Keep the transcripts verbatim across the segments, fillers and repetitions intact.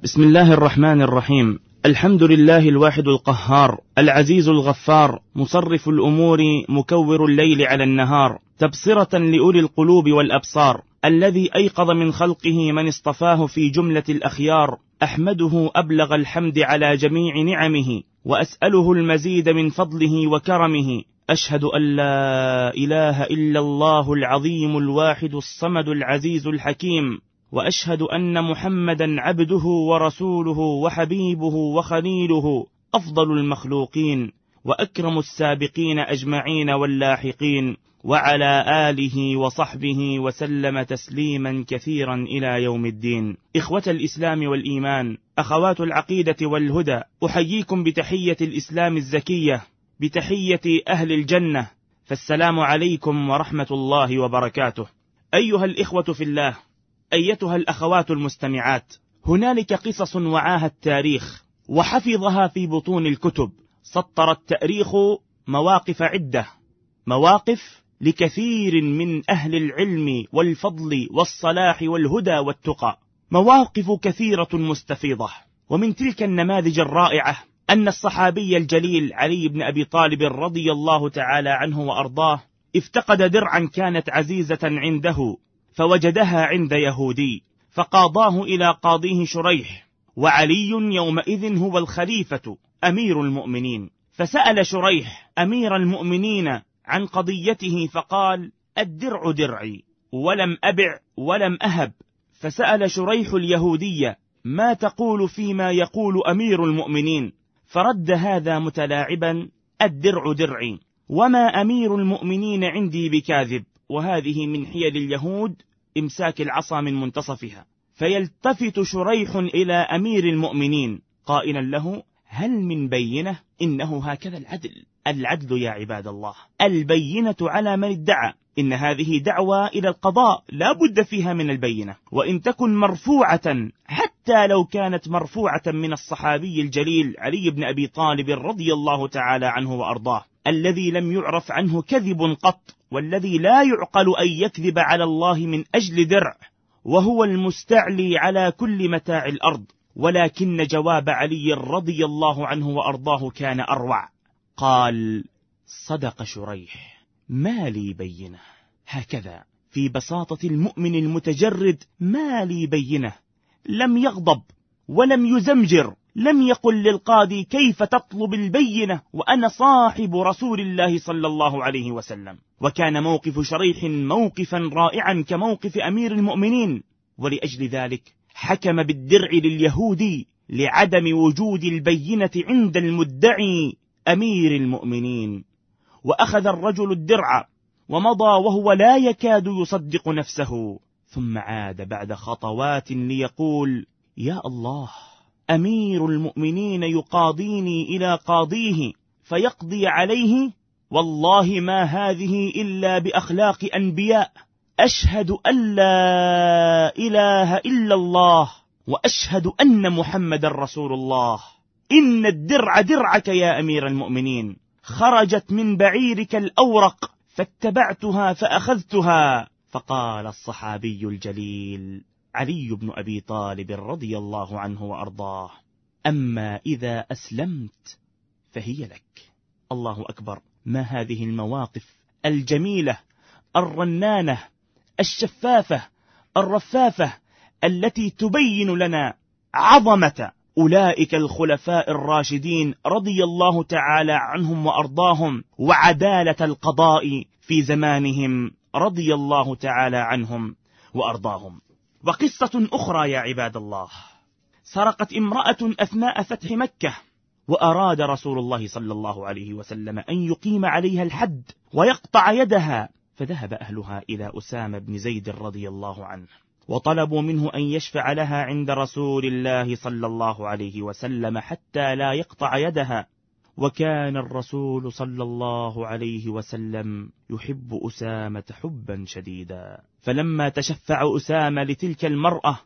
بسم الله الرحمن الرحيم. الحمد لله الواحد القهار العزيز الغفار، مصرف الأمور، مكور الليل على النهار، تبصرة لأولي القلوب والأبصار، الذي أيقظ من خلقه من اصطفاه في جملة الأخيار. أحمده أبلغ الحمد على جميع نعمه، وأسأله المزيد من فضله وكرمه. أشهد أن لا إله إلا الله العظيم الواحد الصمد العزيز الحكيم، وأشهد أن محمدا عبده ورسوله وحبيبه وخليله، أفضل المخلوقين وأكرم السابقين أجمعين واللاحقين، وعلى آله وصحبه وسلم تسليما كثيرا إلى يوم الدين. إخوة الإسلام والإيمان، أخوات العقيدة والهدى، أحييكم بتحية الإسلام الزكية، بتحية أهل الجنة، فالسلام عليكم ورحمة الله وبركاته. أيها الإخوة في الله، أيتها الأخوات المستمعات، هنالك قصص وعاها التاريخ وحفظها في بطون الكتب. سطر التاريخ مواقف عدة، مواقف لكثير من أهل العلم والفضل والصلاح والهدى والتقى، مواقف كثيرة مستفيضة. ومن تلك النماذج الرائعة أن الصحابي الجليل علي بن أبي طالب رضي الله تعالى عنه وأرضاه افتقد درعا كانت عزيزة عنده، فوجدها عند يهودي، فقاضاه إلى قاضيه شريح، وعلي يومئذ هو الخليفة أمير المؤمنين. فسأل شريح أمير المؤمنين عن قضيته، فقال: الدرع درعي ولم أبع ولم أهب. فسأل شريح اليهودي: ما تقول فيما يقول أمير المؤمنين؟ فرد هذا متلاعبا: الدرع درعي وما أمير المؤمنين عندي بكاذب. وهذه من حيل اليهود إمساك العصا من منتصفها. فيلتفت شريح إلى أمير المؤمنين قائلا له: هل من بينة؟ إنه هكذا العدل. العدل يا عباد الله، البينة على من ادعى. إن هذه دعوة إلى القضاء لا بد فيها من البينة، وإن تكن مرفوعة، حتى لو كانت مرفوعة من الصحابي الجليل علي بن أبي طالب رضي الله تعالى عنه وأرضاه، الذي لم يعرف عنه كذب قط، والذي لا يعقل أن يكذب على الله من أجل درع، وهو المستعلي على كل متاع الأرض. ولكن جواب علي رضي الله عنه وأرضاه كان أروع. قال: صدق شريح، ما لي بينة. هكذا في بساطة المؤمن المتجرد، ما لي بينة. لم يغضب ولم يزمجر، لم يقل للقاضي: كيف تطلب البينة وأنا صاحب رسول الله صلى الله عليه وسلم. وكان موقف شريح موقفا رائعا كموقف أمير المؤمنين، ولأجل ذلك حكم بالدرع لليهودي لعدم وجود البينة عند المدعي أمير المؤمنين. وأخذ الرجل الدرع ومضى وهو لا يكاد يصدق نفسه، ثم عاد بعد خطوات ليقول: يا الله، أمير المؤمنين يقاضيني إلى قاضيه فيقضي عليه، والله ما هذه إلا بأخلاق أنبياء. أشهد أن لا إله إلا الله وأشهد أن محمد رسول الله. إن الدرع درعك يا أمير المؤمنين، خرجت من بعيرك الأورق فاتبعتها فأخذتها. فقال الصحابي الجليل علي بن أبي طالب رضي الله عنه وأرضاه: أما إذا أسلمت فهي لك. الله أكبر، ما هذه المواقف الجميلة الرنانة الشفافة الرفافة التي تبين لنا عظمة أولئك الخلفاء الراشدين رضي الله تعالى عنهم وأرضاهم، وعدالة القضاء في زمانهم رضي الله تعالى عنهم وأرضاهم. وقصة أخرى يا عباد الله، سرقت امرأة أثناء فتح مكة، وأراد رسول الله صلى الله عليه وسلم أن يقيم عليها الحد ويقطع يدها، فذهب أهلها إلى أسامة بن زيد رضي الله عنه وطلبوا منه أن يشفع لها عند رسول الله صلى الله عليه وسلم حتى لا يقطع يدها. وكان الرسول صلى الله عليه وسلم يحب أسامة حبا شديدا، فلما تشفع أسامة لتلك المرأة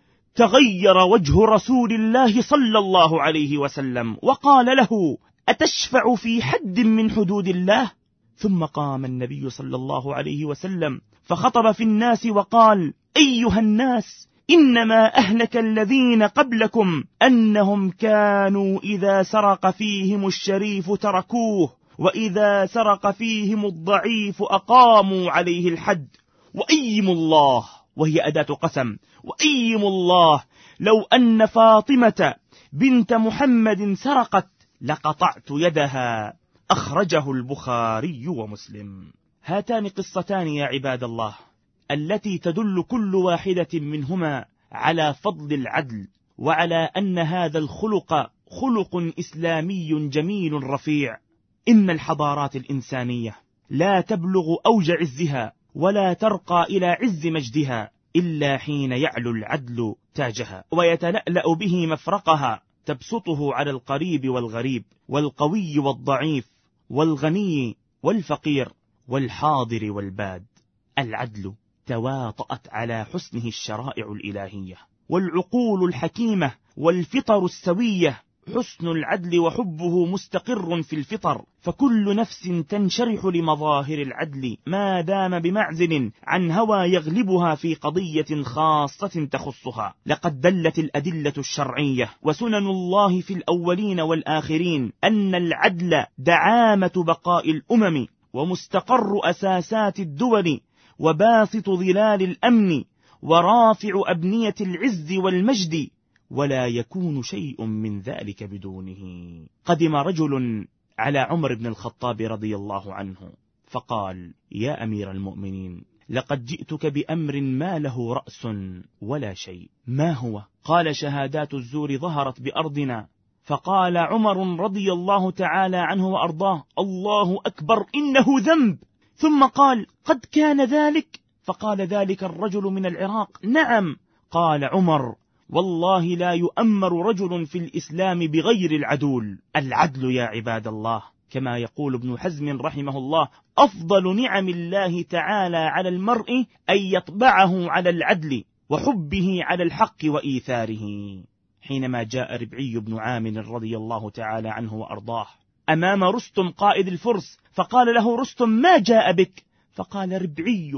تغير وجه رسول الله صلى الله عليه وسلم وقال له: أتشفع في حد من حدود الله؟ ثم قام النبي صلى الله عليه وسلم فخطب في الناس وقال: أيها الناس، إنما أهلك الذين قبلكم أنهم كانوا إذا سرق فيهم الشريف تركوه، وإذا سرق فيهم الضعيف أقاموا عليه الحد. وأيم الله، وهي أداة قسم، وأيم الله لو أن فاطمة بنت محمد سرقت لقطعت يدها. أخرجه البخاري ومسلم. هاتان قصتان يا عباد الله التي تدل كل واحدة منهما على فضل العدل، وعلى أن هذا الخلق خلق إسلامي جميل رفيع. إن الحضارات الإنسانية لا تبلغ أوج عزها ولا ترقى إلى عز مجدها إلا حين يعلو العدل تاجها ويتلألأ به مفرقها، تبسطه على القريب والغريب، والقوي والضعيف، والغني والفقير، والحاضر والباد. العدل تواطأت على حسنه الشرائع الإلهية والعقول الحكيمة والفطر السوية. حسن العدل وحبه مستقر في الفطر، فكل نفس تنشرح لمظاهر العدل ما دام بمعزل عن هوى يغلبها في قضية خاصة تخصها. لقد دلت الأدلة الشرعية وسنن الله في الأولين والآخرين أن العدل دعامة بقاء الأمم، ومستقر أساسات الدول، وباسط ظلال الأمن، ورافع أبنية العز والمجد، ولا يكون شيء من ذلك بدونه. قدم رجل على عمر بن الخطاب رضي الله عنه فقال: يا أمير المؤمنين، لقد جئتك بأمر ما له رأس ولا شيء. ما هو؟ قال: شهادات الزور ظهرت بأرضنا. فقال عمر رضي الله تعالى عنه وأرضاه: الله أكبر، إنه ذنب. ثم قال: قد كان ذلك؟ فقال ذلك الرجل من العراق: نعم. قال عمر: والله لا يؤمر رجل في الإسلام بغير العدول. العدل يا عباد الله كما يقول ابن حزم رحمه الله: أفضل نعم الله تعالى على المرء أن يطبعه على العدل وحبه على الحق وإيثاره. حينما جاء ربعي بن عامر رضي الله تعالى عنه وأرضاه أمام رستم قائد الفرس، فقال له رستم: ما جاء بك؟ فقال ربعي: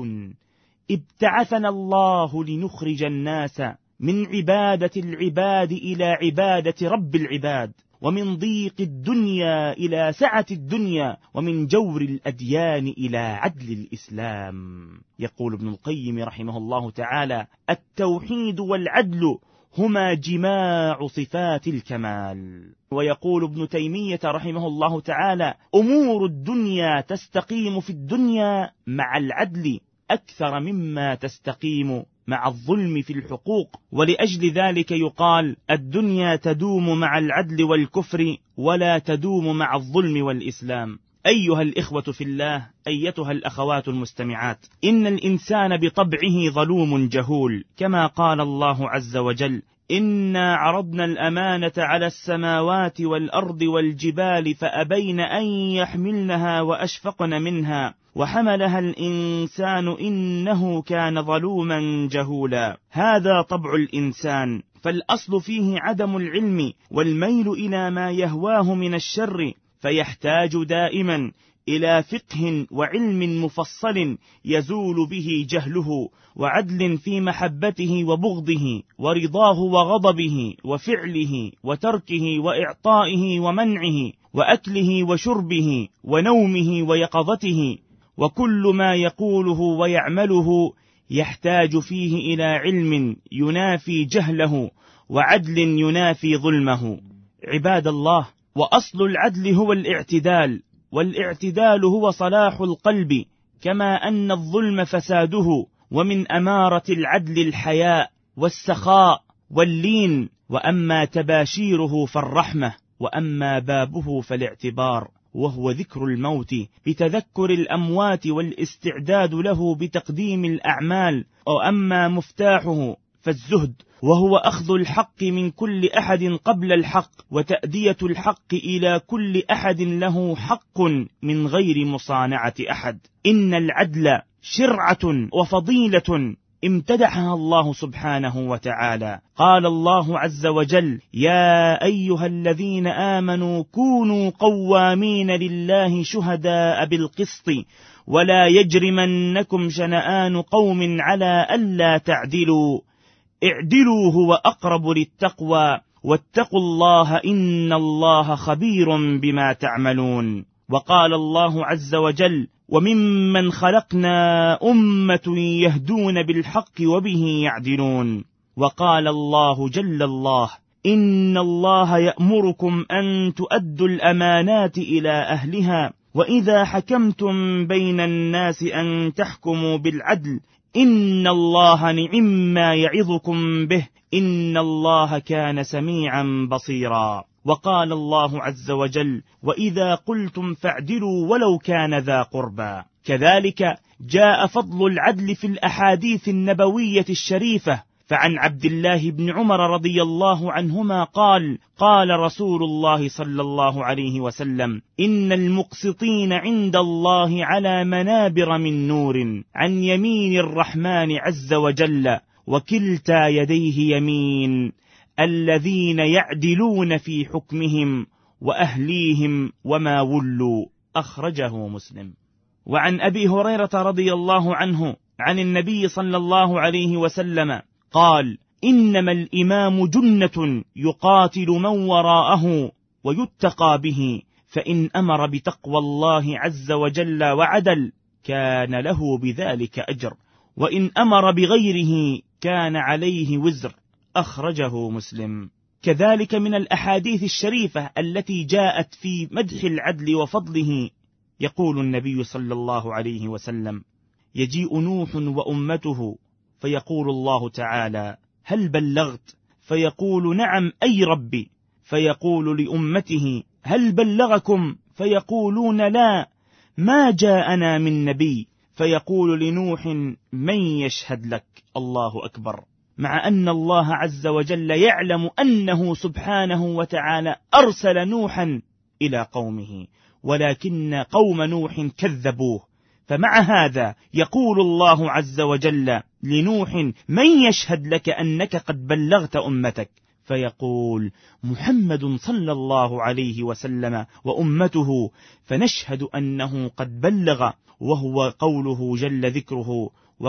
ابتعثنا الله لنخرج الناس من عبادة العباد إلى عبادة رب العباد، ومن ضيق الدنيا إلى سعة الدنيا، ومن جور الأديان إلى عدل الإسلام. يقول ابن القيم رحمه الله تعالى: التوحيد والعدل هما جماع صفات الكمال. ويقول ابن تيمية رحمه الله تعالى: أمور الدنيا تستقيم في الدنيا مع العدل أكثر مما تستقيم مع الظلم في الحقوق، ولأجل ذلك يقال: الدنيا تدوم مع العدل والكفر ولا تدوم مع الظلم والإسلام. أيها الإخوة في الله، أيتها الأخوات المستمعات، إن الإنسان بطبعه ظلوم جهول، كما قال الله عز وجل: إنا عرضنا الأمانة على السماوات والأرض والجبال فأبين أن يحملنها وأشفقن منها وحملها الإنسان إنه كان ظلوما جهولا. هذا طبع الإنسان، فالأصل فيه عدم العلم والميل إلى ما يهواه من الشر، فيحتاج دائما إلى فقه وعلم مفصل يزول به جهله، وعدل في محبته وبغضه، ورضاه وغضبه، وفعله وتركه، وإعطائه ومنعه، وأكله وشربه، ونومه ويقظته، وكل ما يقوله ويعمله يحتاج فيه إلى علم ينافي جهله، وعدل ينافي ظلمه. عباد الله، وأصل العدل هو الاعتدال، والاعتدال هو صلاح القلب، كما أن الظلم فساده. ومن أمارة العدل الحياء والسخاء واللين، وأما تباشيره فالرحمة، وأما بابه فالاعتبار، وهو ذكر الموت بتذكر الأموات والاستعداد له بتقديم الأعمال. وأما مفتاحه فالزهد، وهو أخذ الحق من كل أحد قبل الحق، وتأدية الحق إلى كل أحد له حق من غير مصانعة أحد. إن العدل شرعة وفضيلة امتدحها الله سبحانه وتعالى. قال الله عز وجل: يا أيها الذين آمنوا كونوا قوامين لله شهداء بالقسط ولا يجرمنكم شنآن قوم على ألا تعدلوا اعدلوا هو أقرب للتقوى واتقوا الله إن الله خبير بما تعملون. وقال الله عز وجل: وممن خلقنا أمة يهدون بالحق وبه يعدلون. وقال الله جل الله: إن الله يأمركم أن تؤدوا الأمانات إلى أهلها وإذا حكمتم بين الناس أن تحكموا بالعدل إن الله نعما يعظكم به إن الله كان سميعا بصيرا. وقال الله عز وجل: وإذا قلتم فاعدلوا ولو كان ذا قربى. كذلك جاء فضل العدل في الأحاديث النبوية الشريفة، فعن عبد الله بن عمر رضي الله عنهما قال: قال رسول الله صلى الله عليه وسلم: إن المقسطين عند الله على منابر من نور عن يمين الرحمن عز وجل وكلتا يديه يمين، الذين يعدلون في حكمهم وأهليهم وما ولوا. أخرجه مسلم. وعن أبي هريرة رضي الله عنه عن النبي صلى الله عليه وسلم قال: إنما الإمام جنة يقاتل من وراءه ويتقى به، فإن أمر بتقوى الله عز وجل وعدل كان له بذلك أجر، وإن أمر بغيره كان عليه وزر. أخرجه مسلم. كذلك من الأحاديث الشريفة التي جاءت في مدح العدل وفضله يقول النبي صلى الله عليه وسلم: يجيء نوح وأمته فيقول الله تعالى: هل بلغت؟ فيقول: نعم أي ربي. فيقول لأمته: هل بلغكم؟ فيقولون: لا، ما جاءنا من نبي. فيقول لنوح: من يشهد لك؟ الله أكبر. مع أن الله عز وجل يعلم أنه سبحانه وتعالى أرسل نوحا إلى قومه، ولكن قوم نوح كذبوه، فمع هذا يقول الله عز وجل لنوح: من يشهد لك أنك قد بلغت أمتك؟ فيقول: محمد صلى الله عليه وسلم وأمته، فنشهد أنه قد بلغ، وهو قوله جل ذكره: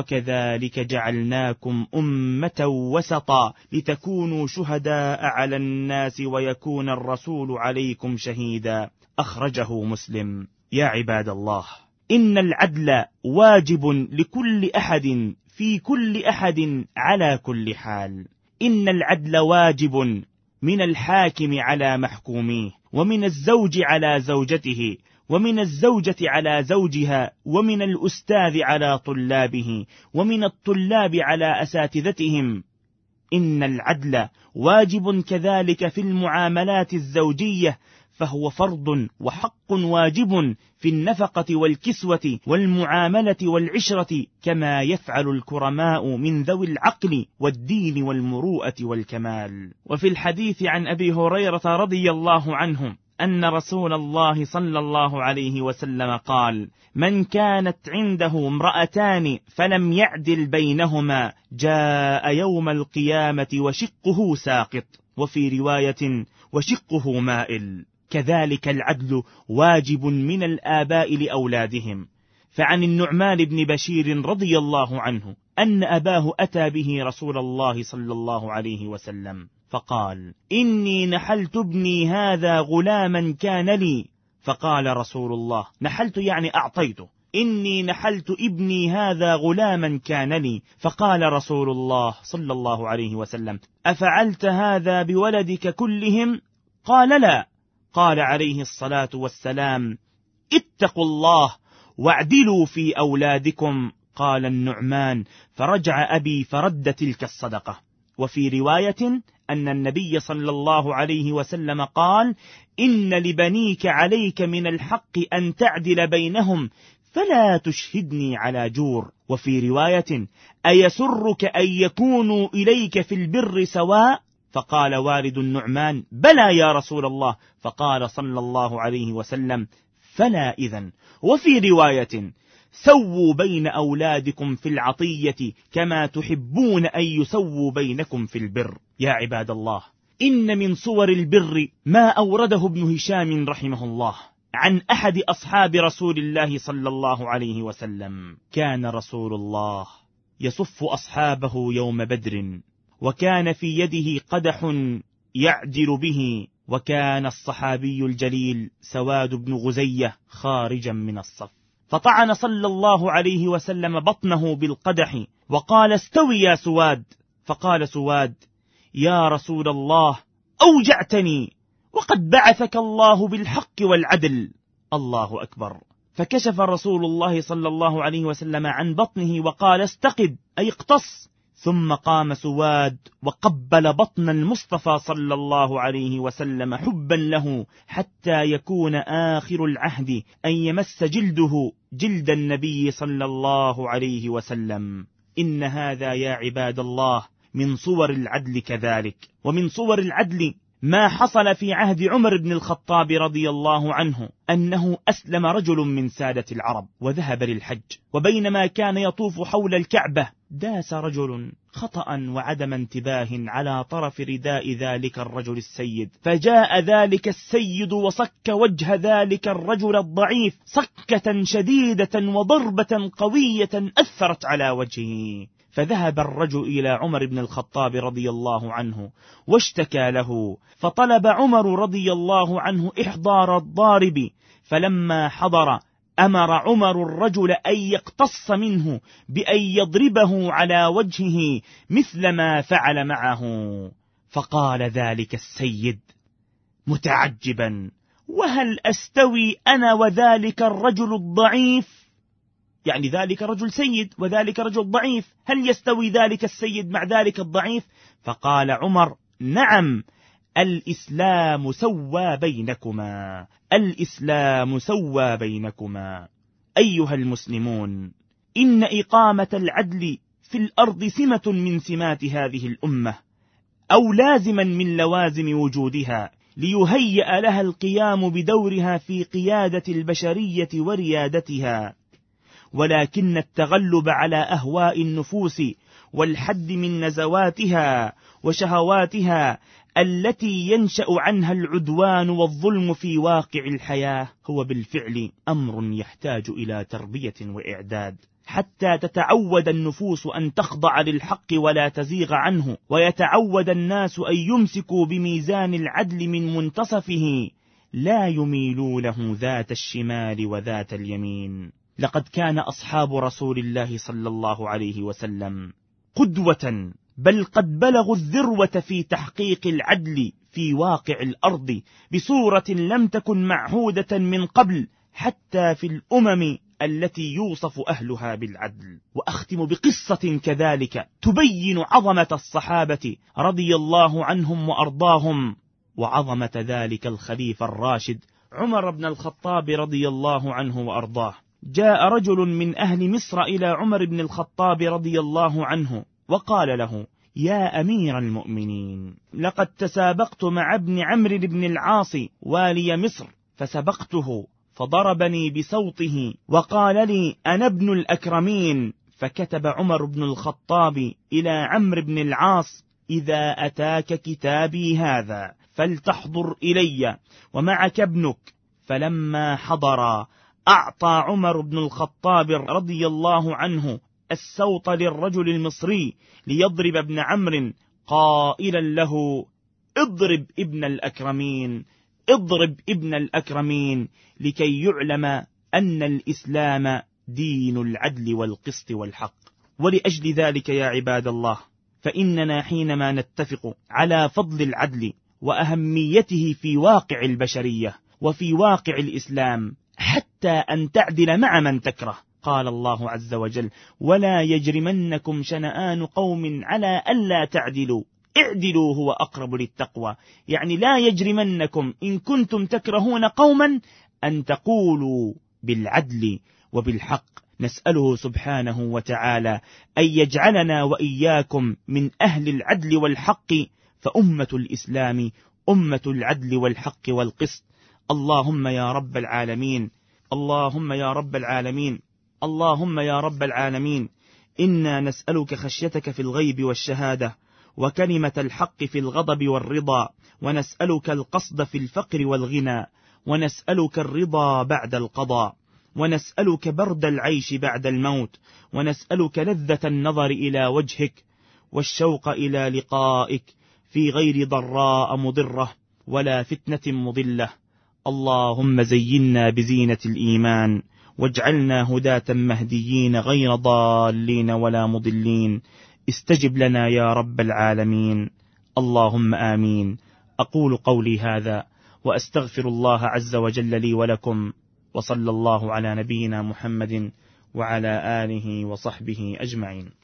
وكذلك جعلناكم أمة وسطا لتكونوا شهداء على الناس ويكون الرسول عليكم شهيدا. أخرجه مسلم. يا عباد الله، إن العدل واجب لكل أحد في كل أحد على كل حال. إن العدل واجب من الحاكم على محكوميه، ومن الزوج على زوجته، ومن الزوجة على زوجها، ومن الأستاذ على طلابه، ومن الطلاب على أساتذتهم. إن العدل واجب كذلك في المعاملات الزوجية، فهو فرض وحق واجب في النفقة والكسوة والمعاملة والعشرة، كما يفعل الكرماء من ذوي العقل والدين والمروءة والكمال. وفي الحديث عن أبي هريرة رضي الله عنه أن رسول الله صلى الله عليه وسلم قال: من كانت عنده امرأتان فلم يعدل بينهما جاء يوم القيامة وشقه ساقط، وفي رواية: وشقه مائل. كذلك العدل واجب من الآباء لأولادهم. فعن النعمان بن بشير رضي الله عنه أن أباه أتى به رسول الله صلى الله عليه وسلم فقال: إني نحلت ابني هذا غلاما كان لي. فقال رسول الله: نحلت يعني أعطيته. إني نحلت ابني هذا غلاما كان لي. فقال رسول الله صلى الله عليه وسلم: أفعلت هذا بولدك كلهم؟ قال: لا. قال عليه الصلاة والسلام: اتقوا الله واعدلوا في أولادكم. قال النعمان: فرجع أبي فرد تلك الصدقة. وفي رواية أن النبي صلى الله عليه وسلم قال: إن لبنيك عليك من الحق أن تعدل بينهم فلا تشهدني على جور. وفي رواية: أيسرك أن يكونوا إليك في البر سواء؟ فقال والد النعمان: بلى يا رسول الله. فقال صلى الله عليه وسلم: فلا إذن. وفي رواية: سووا بين أولادكم في العطية كما تحبون أن يسووا بينكم في البر. يا عباد الله، إن من صور البر ما أورده ابن هشام رحمه الله عن أحد أصحاب رسول الله صلى الله عليه وسلم: كان رسول الله يصف أصحابه يوم بدر وكان في يده قدح يعدل به، وكان الصحابي الجليل سواد بن غزية خارجا من الصف، فطعن صلى الله عليه وسلم بطنه بالقدح وقال: استوي يا سواد. فقال سواد: يا رسول الله، أوجعتني، وقد بعثك الله بالحق والعدل. الله أكبر. فكشف رسول الله صلى الله عليه وسلم عن بطنه وقال: استقد، أي اقتص. ثم قام سواد وقبل بطن المصطفى صلى الله عليه وسلم حبا له، حتى يكون آخر العهد أن يمس جلده جلد النبي صلى الله عليه وسلم. إن هذا يا عباد الله من صور العدل كذلك. ومن صور العدل ما حصل في عهد عمر بن الخطاب رضي الله عنه، أنه أسلم رجل من سادة العرب وذهب للحج، وبينما كان يطوف حول الكعبة داس رجل خطأ وعدم انتباه على طرف رداء ذلك الرجل السيد، فجاء ذلك السيد وصك وجه ذلك الرجل الضعيف صكة شديدة وضربة قوية أثرت على وجهه. فذهب الرجل إلى عمر بن الخطاب رضي الله عنه واشتكى له، فطلب عمر رضي الله عنه إحضار الضارب، فلما حضر أمر عمر الرجل أن يقتص منه بأن يضربه على وجهه مثل ما فعل معه. فقال ذلك السيد متعجبا: وهل أستوي أنا وذلك الرجل الضعيف؟ يعني ذلك رجل سيد وذلك رجل ضعيف، هل يستوي ذلك السيد مع ذلك الضعيف؟ فقال عمر: نعم، الإسلام سوى بينكما، الإسلام سوى بينكما. أيها المسلمون، إن إقامة العدل في الأرض سمة من سمات هذه الأمة، أو لازما من لوازم وجودها، ليهيأ لها القيام بدورها في قيادة البشرية وريادتها. ولكن التغلب على أهواء النفوس والحد من نزواتها وشهواتها التي ينشأ عنها العدوان والظلم في واقع الحياة هو بالفعل أمر يحتاج إلى تربية وإعداد، حتى تتعود النفوس أن تخضع للحق ولا تزيغ عنه، ويتعود الناس أن يمسكوا بميزان العدل من منتصفه، لا يميلونه ذات الشمال وذات اليمين. لقد كان أصحاب رسول الله صلى الله عليه وسلم قدوة، بل قد بلغوا الذروة في تحقيق العدل في واقع الأرض بصورة لم تكن معهودة من قبل، حتى في الأمم التي يوصف أهلها بالعدل. وأختم بقصة كذلك تبين عظمة الصحابة رضي الله عنهم وأرضاهم، وعظمة ذلك الخليفة الراشد عمر بن الخطاب رضي الله عنه وأرضاه. جاء رجل من أهل مصر إلى عمر بن الخطاب رضي الله عنه وقال له: يا أمير المؤمنين، لقد تسابقت مع ابن عمرو بن العاص والي مصر، فسبقته فضربني بصوته وقال لي: أنا ابن الأكرمين. فكتب عمر بن الخطاب إلى عمرو بن العاص: إذا أتاك كتابي هذا فلتحضر إلي ومعك ابنك. فلما حضر أعطى عمر بن الخطاب رضي الله عنه السوط للرجل المصري ليضرب ابن عمرو، قائلا له: اضرب ابن الأكرمين، اضرب ابن الأكرمين، لكي يعلم أن الإسلام دين العدل والقسط والحق. ولأجل ذلك يا عباد الله، فإننا حينما نتفق على فضل العدل وأهميته في واقع البشرية وفي واقع الإسلام، حتى أن تعدل مع من تكره، قال الله عز وجل: ولا يجرمنكم شنآن قوم على ألا تعدلوا اعدلوا هو أقرب للتقوى. يعني لا يجرمنكم إن كنتم تكرهون قوما أن تقولوا بالعدل وبالحق. نسأله سبحانه وتعالى أن يجعلنا وإياكم من أهل العدل والحق، فأمة الإسلام أمة العدل والحق والقسط. اللهم يا رب العالمين، اللهم يا رب العالمين، اللهم يا رب العالمين، إنا نسألك خشيتك في الغيب والشهادة، وكلمة الحق في الغضب والرضا، ونسألك القصد في الفقر والغنى، ونسألك الرضا بعد القضاء، ونسألك برد العيش بعد الموت، ونسألك لذة النظر إلى وجهك، والشوق إلى لقائك في غير ضراء مضرة ولا فتنة مضلة. اللهم زينا بزينة الإيمان واجعلنا هداة مهديين غير ضالين ولا مضلين. استجب لنا يا رب العالمين. اللهم آمين. أقول قولي هذا وأستغفر الله عز وجل لي ولكم، وصلى الله على نبينا محمد وعلى آله وصحبه أجمعين.